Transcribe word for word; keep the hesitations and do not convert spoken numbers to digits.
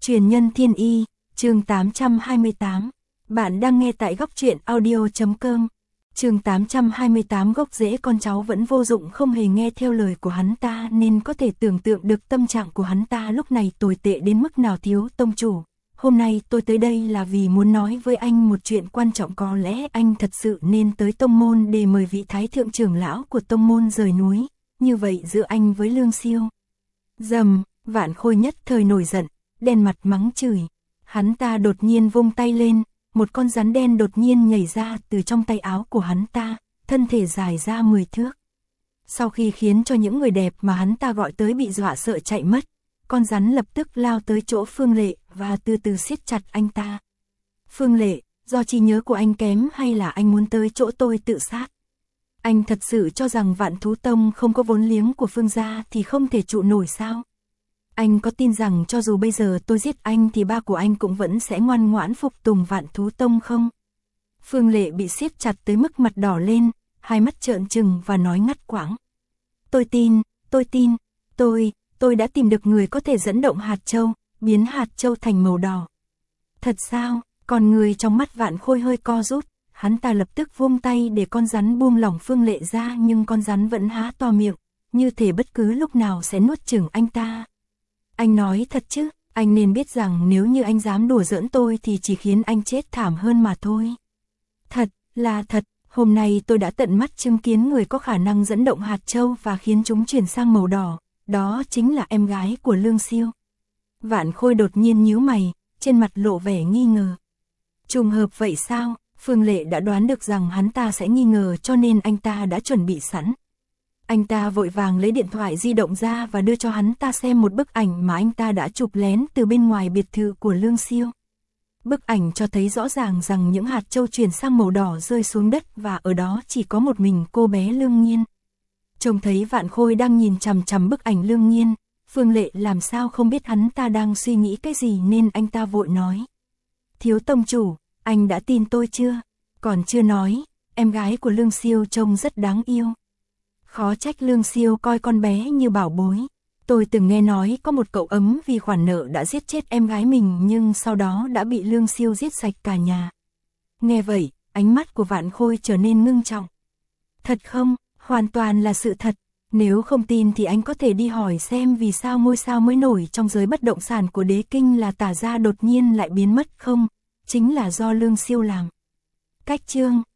Truyền nhân thiên y, chương tám trăm hai mươi tám. Bạn đang nghe tại góc truyện audio.com. Chương tám trăm hai mươi tám. Gốc rễ con cháu vẫn vô dụng, không hề nghe theo lời của hắn ta, nên có thể tưởng tượng được tâm trạng của hắn ta lúc này tồi tệ đến mức nào. Thiếu tông chủ, hôm nay tôi tới đây là vì muốn nói với anh một chuyện quan trọng. Có lẽ anh thật sự nên tới tông môn để mời vị thái thượng trưởng lão của tông môn rời núi, như vậy giữa anh với Lương Siêu. Dầm, Vạn Khôi nhất thời nổi giận, đen mặt mắng chửi. Hắn ta đột nhiên vung tay lên, một con rắn đen đột nhiên nhảy ra từ trong tay áo của hắn ta, thân thể dài ra mười thước. Sau khi khiến cho những người đẹp mà hắn ta gọi tới bị dọa sợ chạy mất, con rắn lập tức lao tới chỗ Phương Lệ và từ từ siết chặt anh ta. Phương Lệ, do trí nhớ của anh kém hay là anh muốn tới chỗ tôi tự sát? Anh thật sự cho rằng Vạn Thú Tông không có vốn liếng của Phương gia thì không thể trụ nổi sao? Anh có tin rằng cho dù bây giờ tôi giết anh thì ba của anh cũng vẫn sẽ ngoan ngoãn phục tùng Vạn Thú Tông không? Phương Lệ bị siết chặt tới mức mặt đỏ lên, hai mắt trợn trừng và nói ngắt quãng. Tôi tin, tôi tin, tôi, tôi đã tìm được người có thể dẫn động hạt châu, biến hạt châu thành màu đỏ. Thật sao? Còn người trong mắt Vạn Khôi hơi co rút, hắn ta lập tức vung tay để con rắn buông lỏng Phương Lệ ra, nhưng con rắn vẫn há to miệng, như thể bất cứ lúc nào sẽ nuốt chửng anh ta. Anh nói thật chứ, anh nên biết rằng nếu như anh dám đùa giỡn tôi thì chỉ khiến anh chết thảm hơn mà thôi. Thật, là thật, hôm nay tôi đã tận mắt chứng kiến người có khả năng dẫn động hạt châu và khiến chúng chuyển sang màu đỏ, đó chính là em gái của Lương Siêu. Vạn Khôi đột nhiên nhíu mày, trên mặt lộ vẻ nghi ngờ. Trùng hợp vậy sao? Phương Lệ đã đoán được rằng hắn ta sẽ nghi ngờ cho nên anh ta đã chuẩn bị sẵn. Anh ta vội vàng lấy điện thoại di động ra và đưa cho hắn ta xem một bức ảnh mà anh ta đã chụp lén từ bên ngoài biệt thự của Lương Siêu. Bức ảnh cho thấy rõ ràng rằng những hạt châu chuyển sang màu đỏ rơi xuống đất và ở đó chỉ có một mình cô bé Lương Nhiên. Trông thấy Vạn Khôi đang nhìn chằm chằm bức ảnh Lương Nhiên, Phương Lệ làm sao không biết hắn ta đang suy nghĩ cái gì nên anh ta vội nói. Thiếu tông chủ, anh đã tin tôi chưa? Còn chưa nói, em gái của Lương Siêu trông rất đáng yêu. Khó trách Lương Siêu coi con bé như bảo bối. Tôi từng nghe nói có một cậu ấm vì khoản nợ đã giết chết em gái mình nhưng sau đó đã bị Lương Siêu giết sạch cả nhà. Nghe vậy, ánh mắt của Vạn Khôi trở nên ngưng trọng. Thật không? Hoàn toàn là sự thật. Nếu không tin thì anh có thể đi hỏi xem vì sao ngôi sao mới nổi trong giới bất động sản của Đế Kinh là Tả gia đột nhiên lại biến mất không? Chính là do Lương Siêu làm. Cách chương